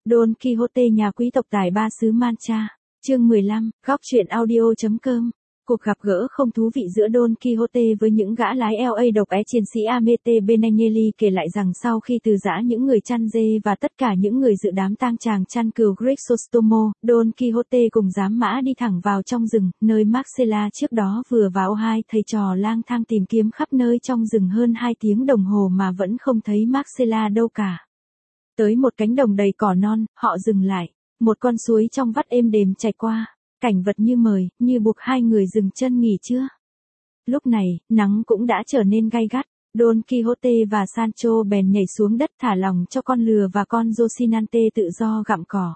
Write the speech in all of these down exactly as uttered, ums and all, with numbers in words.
Don Quixote nhà quý tộc tài ba xứ Mancha. Chương mười lăm, góc truyện audio.com. Cuộc gặp gỡ không thú vị giữa Don Quixote với những gã lái lờ a độc ái chiến sĩ Amete Benengeli kể lại rằng sau khi từ giã những người chăn dê và tất cả những người dự đám tang chàng chăn cừu Crisostomo, Don Quixote cùng giám mã đi thẳng vào trong rừng, nơi Marcella trước đó vừa vào hai thầy trò lang thang tìm kiếm khắp nơi trong rừng hơn hai tiếng đồng hồ mà vẫn không thấy Marcella đâu cả. Tới một cánh đồng đầy cỏ non, họ dừng lại. Một con suối trong vắt êm đềm chảy qua, cảnh vật như mời, như buộc hai người dừng chân nghỉ trưa. Lúc này, nắng cũng đã trở nên gay gắt, Don Quixote và Sancho bèn nhảy xuống đất thả lỏng cho con lừa và con Rocinante tự do gặm cỏ.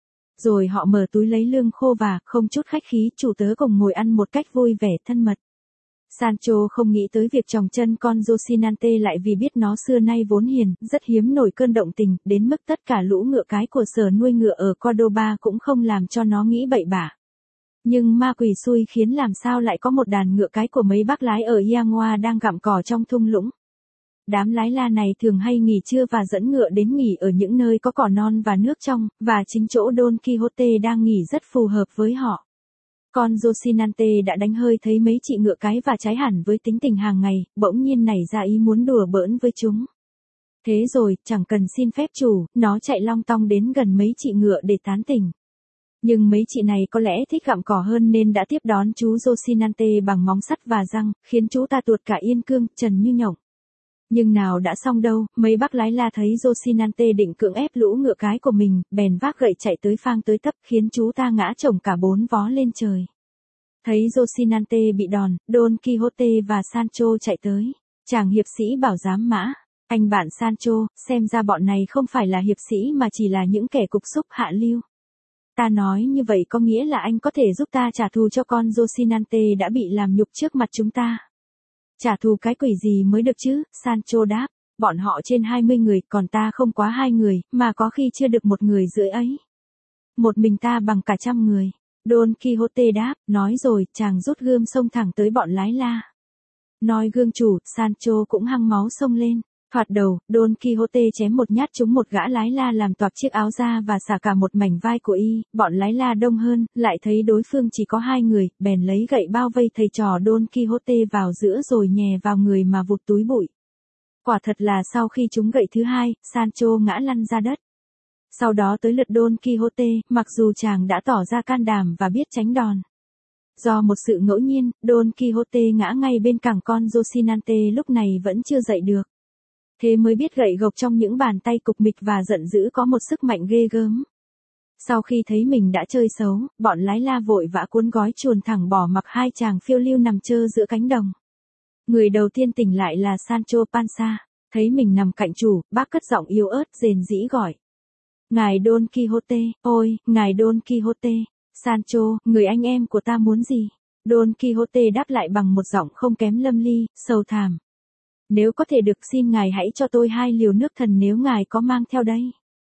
Rồi họ mở túi lấy lương khô và, không chút khách khí, chủ tớ cùng ngồi ăn một cách vui vẻ thân mật. Sancho không nghĩ tới việc chòng chân con Rocinante lại vì biết nó xưa nay vốn hiền, rất hiếm nổi cơn động tình, đến mức tất cả lũ ngựa cái của sở nuôi ngựa ở Cordoba cũng không làm cho nó nghĩ bậy bạ. Nhưng ma quỷ xui khiến làm sao lại có một đàn ngựa cái của mấy bác lái ở Yangua đang gặm cỏ trong thung lũng. Đám lái la này thường hay nghỉ trưa và dẫn ngựa đến nghỉ ở những nơi có cỏ non và nước trong, và chính chỗ Don Quixote đang nghỉ rất phù hợp với họ. Con Rocinante đã đánh hơi thấy mấy chị ngựa cái và trái hẳn với tính tình hàng ngày, bỗng nhiên nảy ra ý muốn đùa bỡn với chúng. Thế rồi, chẳng cần xin phép chủ, nó chạy long tong đến gần mấy chị ngựa để tán tỉnh. Nhưng mấy chị này có lẽ thích gặm cỏ hơn nên đã tiếp đón chú Rocinante bằng móng sắt và răng, khiến chú ta tuột cả yên cương, trần như nhộng. Nhưng nào đã xong đâu, mấy bác lái la thấy Rocinante định cưỡng ép lũ ngựa cái của mình, bèn vác gậy chạy tới phang tới tấp khiến chú ta ngã chồng cả bốn vó lên trời. Thấy Rocinante bị đòn, Don Quixote và Sancho chạy tới. Chàng hiệp sĩ bảo giám mã, anh bạn Sancho, xem ra bọn này không phải là hiệp sĩ mà chỉ là những kẻ cục xúc hạ lưu. Ta nói như vậy có nghĩa là anh có thể giúp ta trả thù cho con Rocinante đã bị làm nhục trước mặt chúng ta. Trả thù cái quỷ gì mới được chứ, Sancho đáp, bọn họ trên hai mươi người, còn ta không quá hai người, mà có khi chưa được một người rưỡi ấy. Một mình ta bằng cả trăm người. Don Quixote đáp, nói rồi, chàng rút gươm xông thẳng tới bọn lái la. Nói gương chủ, Sancho cũng hăng máu xông lên. Thoạt đầu, Don Quixote chém một nhát trúng một gã lái la làm toạc chiếc áo ra và xả cả một mảnh vai của y, bọn lái la đông hơn, lại thấy đối phương chỉ có hai người, bèn lấy gậy bao vây thầy trò Don Quixote vào giữa rồi nhè vào người mà vụt túi bụi. Quả thật là sau khi trúng gậy thứ hai, Sancho ngã lăn ra đất. Sau đó tới lượt Don Quixote, mặc dù chàng đã tỏ ra can đảm và biết tránh đòn. Do một sự ngẫu nhiên, Don Quixote ngã ngay bên cẳng con Rocinante lúc này vẫn chưa dậy được. Thế mới biết gậy gộc trong những bàn tay cục mịch và giận dữ có một sức mạnh ghê gớm. Sau khi thấy mình đã chơi xấu, bọn lái la vội vã cuốn gói chuồn thẳng bỏ mặc hai chàng phiêu lưu nằm trơ giữa cánh đồng. Người đầu tiên tỉnh lại là Sancho Panza, thấy mình nằm cạnh chủ, bác cất giọng yếu ớt rền rĩ gọi. Ngài Don Quixote, ôi, ngài Don Quixote, Sancho, người anh em của ta muốn gì? Don Quixote đáp lại bằng một giọng không kém lâm ly, sầu thảm. Nếu có thể được xin ngài hãy cho tôi hai liều nước thần nếu ngài có mang theo đây.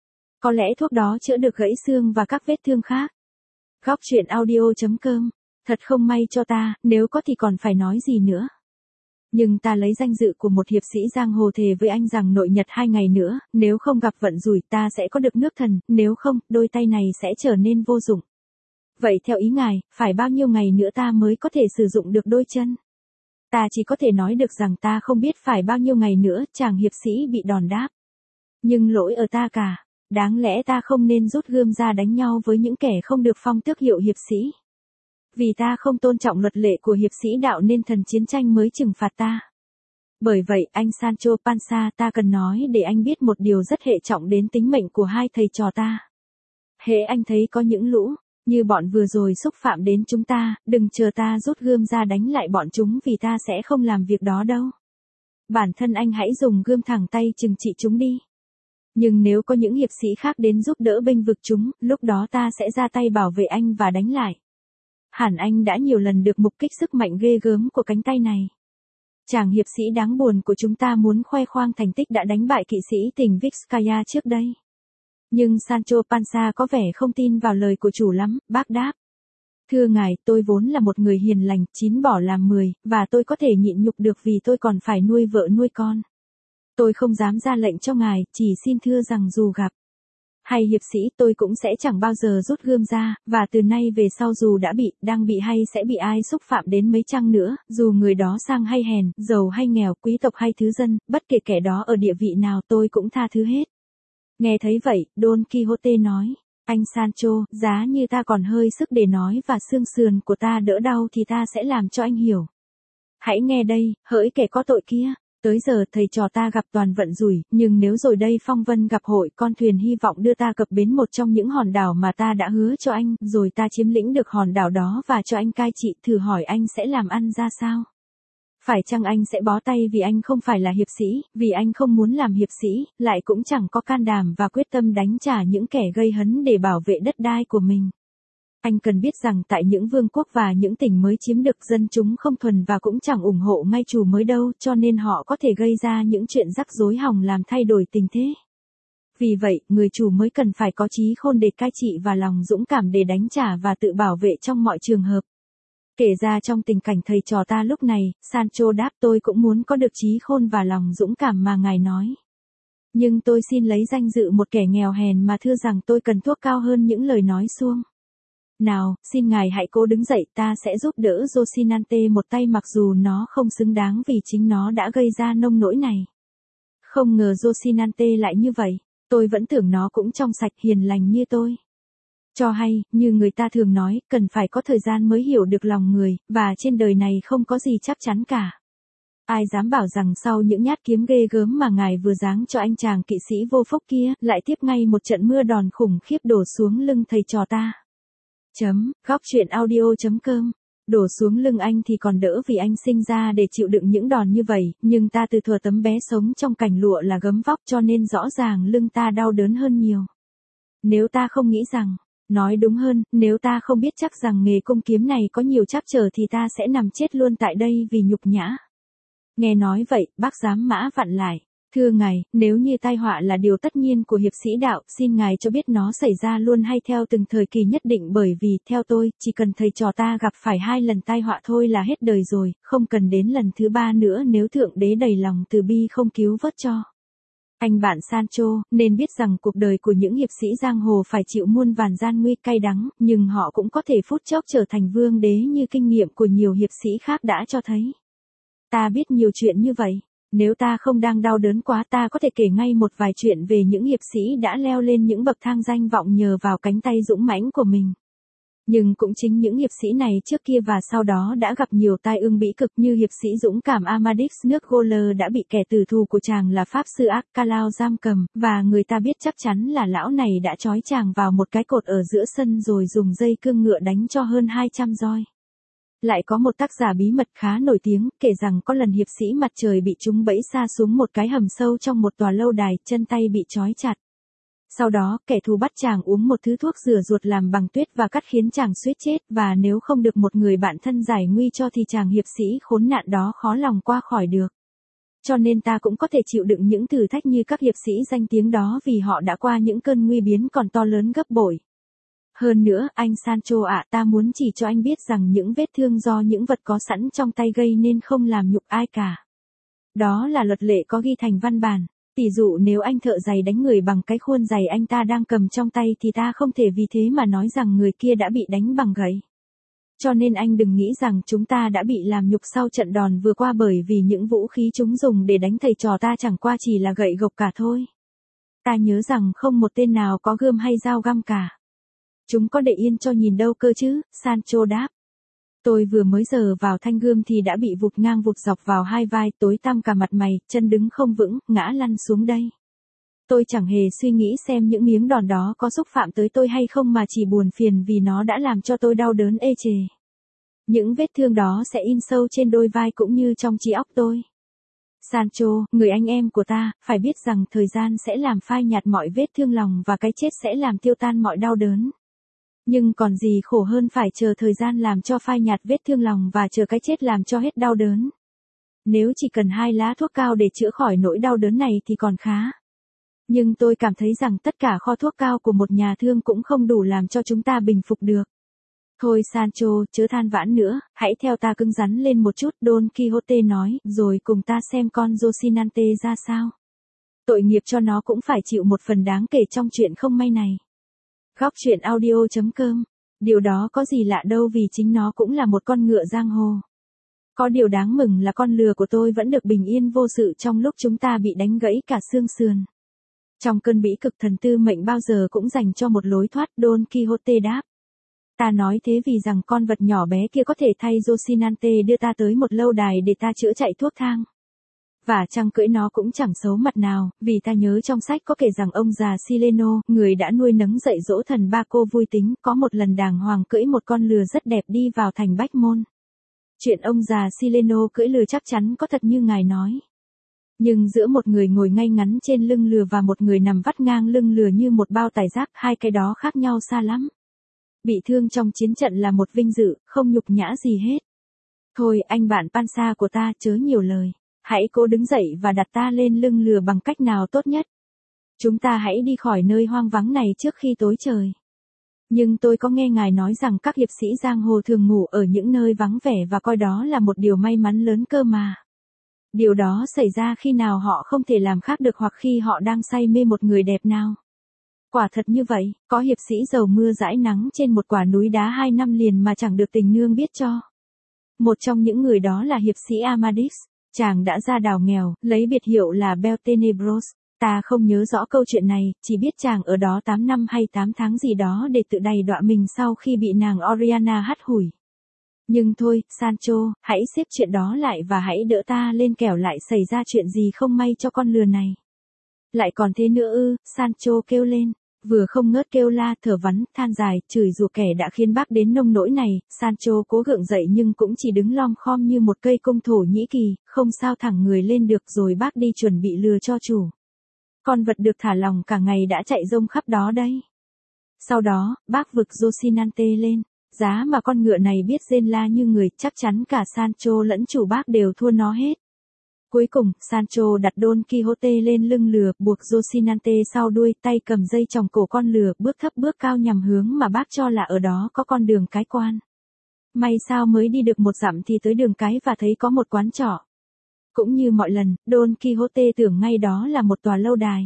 Có lẽ thuốc đó chữa được gãy xương và các vết thương khác. Góc truyện audio.com. Thật không may cho ta, nếu có thì còn phải nói gì nữa. Nhưng ta lấy danh dự của một hiệp sĩ giang hồ thề với anh rằng nội nhật hai ngày nữa, nếu không gặp vận rủi ta sẽ có được nước thần, nếu không, đôi tay này sẽ trở nên vô dụng. Vậy theo ý ngài, phải bao nhiêu ngày nữa ta mới có thể sử dụng được đôi chân? Ta chỉ có thể nói được rằng ta không biết phải bao nhiêu ngày nữa, chàng hiệp sĩ bị đòn đáp. Nhưng lỗi ở ta cả, đáng lẽ ta không nên rút gươm ra đánh nhau với những kẻ không được phong tước hiệu hiệp sĩ. Vì ta không tôn trọng luật lệ của hiệp sĩ đạo nên thần chiến tranh mới trừng phạt ta. Bởi vậy, anh Sancho Panza, ta cần nói để anh biết một điều rất hệ trọng đến tính mệnh của hai thầy trò ta. Hễ anh thấy có những lũ như bọn vừa rồi xúc phạm đến chúng ta, đừng chờ ta rút gươm ra đánh lại bọn chúng vì ta sẽ không làm việc đó đâu. Bản thân anh hãy dùng gươm thẳng tay trừng trị chúng đi. Nhưng nếu có những hiệp sĩ khác đến giúp đỡ bênh vực chúng, lúc đó ta sẽ ra tay bảo vệ anh và đánh lại. Hẳn anh đã nhiều lần được mục kích sức mạnh ghê gớm của cánh tay này. Chàng hiệp sĩ đáng buồn của chúng ta muốn khoe khoang thành tích đã đánh bại kỵ sĩ tỉnh Vizcaya trước đây. Nhưng Sancho Panza có vẻ không tin vào lời của chủ lắm, bác đáp. Thưa ngài, tôi vốn là một người hiền lành, chín bỏ làm mười, và tôi có thể nhịn nhục được vì tôi còn phải nuôi vợ nuôi con. Tôi không dám ra lệnh cho ngài, chỉ xin thưa rằng dù gặp Hay hiệp sĩ, tôi cũng sẽ chẳng bao giờ rút gươm ra, và từ nay về sau dù đã bị, đang bị hay sẽ bị ai xúc phạm đến mấy chăng nữa, dù người đó sang hay hèn, giàu hay nghèo, quý tộc hay thứ dân, bất kể kẻ đó ở địa vị nào tôi cũng tha thứ hết. Nghe thấy vậy, Don Quixote nói, anh Sancho, giá như ta còn hơi sức để nói và xương sườn của ta đỡ đau thì ta sẽ làm cho anh hiểu. Hãy nghe đây, hỡi kẻ có tội kia. Tới giờ thầy trò ta gặp toàn vận rủi, nhưng nếu rồi đây phong vân gặp hội con thuyền hy vọng đưa ta cập bến một trong những hòn đảo mà ta đã hứa cho anh, rồi ta chiếm lĩnh được hòn đảo đó và cho anh cai trị, thử hỏi anh sẽ làm ăn ra sao? Phải chăng anh sẽ bó tay vì anh không phải là hiệp sĩ, vì anh không muốn làm hiệp sĩ, lại cũng chẳng có can đảm và quyết tâm đánh trả những kẻ gây hấn để bảo vệ đất đai của mình? Anh cần biết rằng tại những vương quốc và những tỉnh mới chiếm được dân chúng không thuần và cũng chẳng ủng hộ ngay chủ mới đâu, cho nên họ có thể gây ra những chuyện rắc rối hỏng làm thay đổi tình thế. Vì vậy, người chủ mới cần phải có trí khôn để cai trị và lòng dũng cảm để đánh trả và tự bảo vệ trong mọi trường hợp. Kể ra trong tình cảnh thầy trò ta lúc này, Sancho đáp, tôi cũng muốn có được trí khôn và lòng dũng cảm mà ngài nói. Nhưng tôi xin lấy danh dự một kẻ nghèo hèn mà thưa rằng tôi cần thuốc cao hơn những lời nói suông. Nào, xin ngài hãy cố đứng dậy, ta sẽ giúp đỡ Rocinante một tay mặc dù nó không xứng đáng vì chính nó đã gây ra nông nỗi này. Không ngờ Rocinante lại như vậy, tôi vẫn tưởng nó cũng trong sạch hiền lành như tôi. Cho hay, như người ta thường nói, cần phải có thời gian mới hiểu được lòng người, và trên đời này không có gì chắc chắn cả. Ai dám bảo rằng sau những nhát kiếm ghê gớm mà ngài vừa giáng cho anh chàng kỵ sĩ vô phúc kia, lại tiếp ngay một trận mưa đòn khủng khiếp đổ xuống lưng thầy trò ta. Chấm, góc truyện audio chấm com. Đổ xuống lưng anh thì còn đỡ vì anh sinh ra để chịu đựng những đòn như vậy, nhưng ta từ thuở tấm bé sống trong cảnh lụa là gấm vóc cho nên rõ ràng lưng ta đau đớn hơn nhiều. Nếu ta không nghĩ rằng, nói đúng hơn, nếu ta không biết chắc rằng nghề cung kiếm này có nhiều trắc trở thì ta sẽ nằm chết luôn tại đây vì nhục nhã. Nghe nói vậy, bác giám mã vặn lại. Thưa ngài, nếu như tai họa là điều tất nhiên của hiệp sĩ đạo, xin ngài cho biết nó xảy ra luôn hay theo từng thời kỳ nhất định, bởi vì, theo tôi, chỉ cần thầy trò ta gặp phải hai lần tai họa thôi là hết đời rồi, không cần đến lần thứ ba nữa nếu thượng đế đầy lòng từ bi không cứu vớt cho. Anh bạn Sancho, nên biết rằng cuộc đời của những hiệp sĩ giang hồ phải chịu muôn vàn gian nguy cay đắng, nhưng họ cũng có thể phút chốc trở thành vương đế như kinh nghiệm của nhiều hiệp sĩ khác đã cho thấy. Ta biết nhiều chuyện như vậy. Nếu ta không đang đau đớn quá ta có thể kể ngay một vài chuyện về những hiệp sĩ đã leo lên những bậc thang danh vọng nhờ vào cánh tay dũng mãnh của mình. Nhưng cũng chính những hiệp sĩ này trước kia và sau đó đã gặp nhiều tai ương bĩ cực, như hiệp sĩ dũng cảm Amadis nước Goller đã bị kẻ tử thù của chàng là pháp sư Arcalao giam cầm, và người ta biết chắc chắn là lão này đã trói chàng vào một cái cột ở giữa sân rồi dùng dây cương ngựa đánh cho hơn hai trăm roi. Lại có một tác giả bí mật khá nổi tiếng, kể rằng có lần hiệp sĩ mặt trời bị trúng bẫy sa xuống một cái hầm sâu trong một tòa lâu đài, chân tay bị trói chặt. Sau đó, kẻ thù bắt chàng uống một thứ thuốc rửa ruột làm bằng tuyết và cắt khiến chàng suýt chết, và nếu không được một người bạn thân giải nguy cho thì chàng hiệp sĩ khốn nạn đó khó lòng qua khỏi được. Cho nên ta cũng có thể chịu đựng những thử thách như các hiệp sĩ danh tiếng đó vì họ đã qua những cơn nguy biến còn to lớn gấp bội. Hơn nữa, anh Sancho ạ, ta muốn chỉ cho anh biết rằng những vết thương do những vật có sẵn trong tay gây nên không làm nhục ai cả. Đó là luật lệ có ghi thành văn bản. Tỷ dụ nếu anh thợ giày đánh người bằng cái khuôn giày anh ta đang cầm trong tay thì ta không thể vì thế mà nói rằng người kia đã bị đánh bằng gậy. Cho nên anh đừng nghĩ rằng chúng ta đã bị làm nhục sau trận đòn vừa qua, bởi vì những vũ khí chúng dùng để đánh thầy trò ta chẳng qua chỉ là gậy gộc cả thôi. Ta nhớ rằng không một tên nào có gươm hay dao găm cả. Chúng có để yên cho nhìn đâu cơ chứ, Sancho đáp. Tôi vừa mới giờ vào thanh gươm thì đã bị vụt ngang vụt dọc vào hai vai, tối tăm cả mặt mày, chân đứng không vững, ngã lăn xuống đây. Tôi chẳng hề suy nghĩ xem những miếng đòn đó có xúc phạm tới tôi hay không mà chỉ buồn phiền vì nó đã làm cho tôi đau đớn ê chề. Những vết thương đó sẽ in sâu trên đôi vai cũng như trong trí óc tôi. Sancho, người anh em của ta, phải biết rằng thời gian sẽ làm phai nhạt mọi vết thương lòng và cái chết sẽ làm tiêu tan mọi đau đớn. Nhưng còn gì khổ hơn phải chờ thời gian làm cho phai nhạt vết thương lòng và chờ cái chết làm cho hết đau đớn. Nếu chỉ cần hai lá thuốc cao để chữa khỏi nỗi đau đớn này thì còn khá. Nhưng tôi cảm thấy rằng tất cả kho thuốc cao của một nhà thương cũng không đủ làm cho chúng ta bình phục được. Thôi Sancho, chớ than vãn nữa, hãy theo ta cứng rắn lên một chút, Don Quixote nói, rồi cùng ta xem con Rocinante ra sao. Tội nghiệp cho nó cũng phải chịu một phần đáng kể trong chuyện không may này. Góc truyện audio chấm com. Điều đó có gì lạ đâu vì chính nó cũng là một con ngựa giang hồ. Có điều đáng mừng là con lừa của tôi vẫn được bình yên vô sự trong lúc chúng ta bị đánh gãy cả xương sườn. Trong cơn bĩ cực thần tư mệnh bao giờ cũng dành cho một lối thoát, Don Quixote đáp. Ta nói thế vì rằng con vật nhỏ bé kia có thể thay Rocinante đưa ta tới một lâu đài để ta chữa chạy thuốc thang. Và chăng cưỡi nó cũng chẳng xấu mặt nào, vì ta nhớ trong sách có kể rằng ông già Sileno, người đã nuôi nấng dạy dỗ thần Baco vui tính, có một lần đàng hoàng cưỡi một con lừa rất đẹp đi vào thành Bách Môn. Chuyện ông già Sileno cưỡi lừa chắc chắn có thật như ngài nói. Nhưng giữa một người ngồi ngay ngắn trên lưng lừa và một người nằm vắt ngang lưng lừa như một bao tải rác, hai cái đó khác nhau xa lắm. Bị thương trong chiến trận là một vinh dự, không nhục nhã gì hết. Thôi anh bạn Pansa của ta chớ nhiều lời. Hãy cố đứng dậy và đặt ta lên lưng lừa bằng cách nào tốt nhất. Chúng ta hãy đi khỏi nơi hoang vắng này trước khi tối trời. Nhưng tôi có nghe ngài nói rằng các hiệp sĩ giang hồ thường ngủ ở những nơi vắng vẻ và coi đó là một điều may mắn lớn cơ mà. Điều đó xảy ra khi nào họ không thể làm khác được hoặc khi họ đang say mê một người đẹp nào. Quả thật như vậy, có hiệp sĩ dầu mưa dãi nắng trên một quả núi đá hai năm liền mà chẳng được tình nương biết cho. Một trong những người đó là hiệp sĩ Amadis. Chàng đã ra đảo nghèo, lấy biệt hiệu là Beltenebros. Ta không nhớ rõ câu chuyện này, chỉ biết chàng ở đó tám năm hay tám tháng gì đó để tự đầy đọa mình sau khi bị nàng Oriana hắt hủi. Nhưng thôi, Sancho, hãy xếp chuyện đó lại và hãy đỡ ta lên kẻo lại xảy ra chuyện gì không may cho con lừa này. Lại còn thế nữa ư, Sancho kêu lên. Vừa không ngớt kêu la, thở vắn, than dài, chửi rủa kẻ đã khiến bác đến nông nỗi này. Sancho cố gượng dậy nhưng cũng chỉ đứng lom khom như một cây cung Thổ Nhĩ Kỳ, không sao thẳng người lên được rồi bác đi chuẩn bị lừa cho chủ. Con vật được thả lỏng cả ngày đã chạy rông khắp đó đấy. Sau đó, bác vực Rocinante lên. Giá mà con ngựa này biết rên la như người, chắc chắn cả Sancho lẫn chủ bác đều thua nó hết. Cuối cùng, Sancho đặt Don Quixote lên lưng lừa, buộc Rocinante sau đuôi, tay cầm dây chòng cổ con lừa, bước thấp bước cao nhằm hướng mà bác cho là ở đó có con đường cái quan. May sao mới đi được một dặm thì tới đường cái và thấy có một quán trọ. Cũng như mọi lần, Don Quixote tưởng ngay đó là một tòa lâu đài.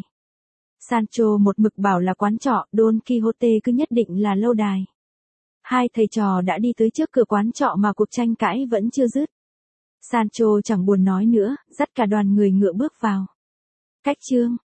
Sancho một mực bảo là quán trọ, Don Quixote cứ nhất định là lâu đài. Hai thầy trò đã đi tới trước cửa quán trọ mà cuộc tranh cãi vẫn chưa dứt. Sancho chẳng buồn nói nữa, dắt cả đoàn người ngựa bước vào. Cách chương